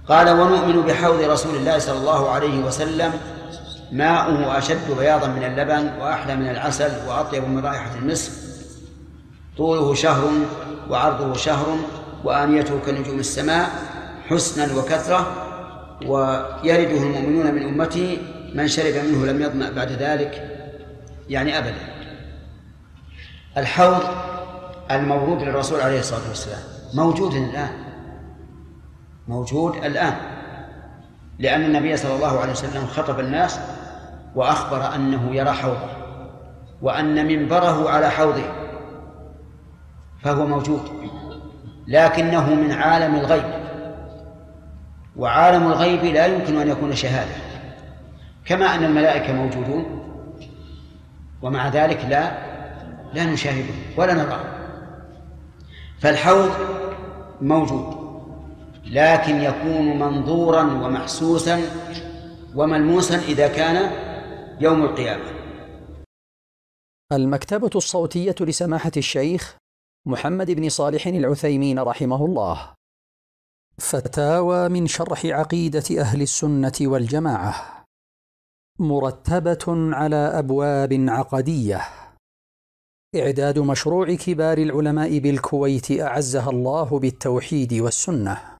قال: ونؤمن بحوض رسول الله صلى الله عليه وسلم ماؤه أشد بياضا من اللبن وأحلى من العسل وأطيب من رائحة المسك، طوله شهر وعرضه شهر وآنيته كنجوم السماء حسنا وكثرة، ويرده المؤمنون من أمتي من شرب منه لم يظمأ بعد ذلك، يعني أبدا. الحوض المورود للرسول عليه الصلاة والسلام موجود الآن، لأن النبي صلى الله عليه وسلم خطب الناس وأخبر أنه يرى حوضه وأن منبره على حوضه، فهو موجود، لكنه من عالم الغيب، وعالم الغيب لا يمكن أن يكون شهادة، كما أن الملائكة موجودون ومع ذلك لا نشاهده ولا نراه. فالحوض موجود، لكن يكون منظورا ومحسوسا وملموسا إذا كان يوم القيامة. المكتبة الصوتية لسماحة الشيخ محمد بن صالح العثيمين رحمه الله. فتاوى من شرح عقيدة أهل السنة والجماعة، مرتبة على أبواب عقدية. إعداد مشروع كبار العلماء بالكويت أعزها الله بالتوحيد والسنة.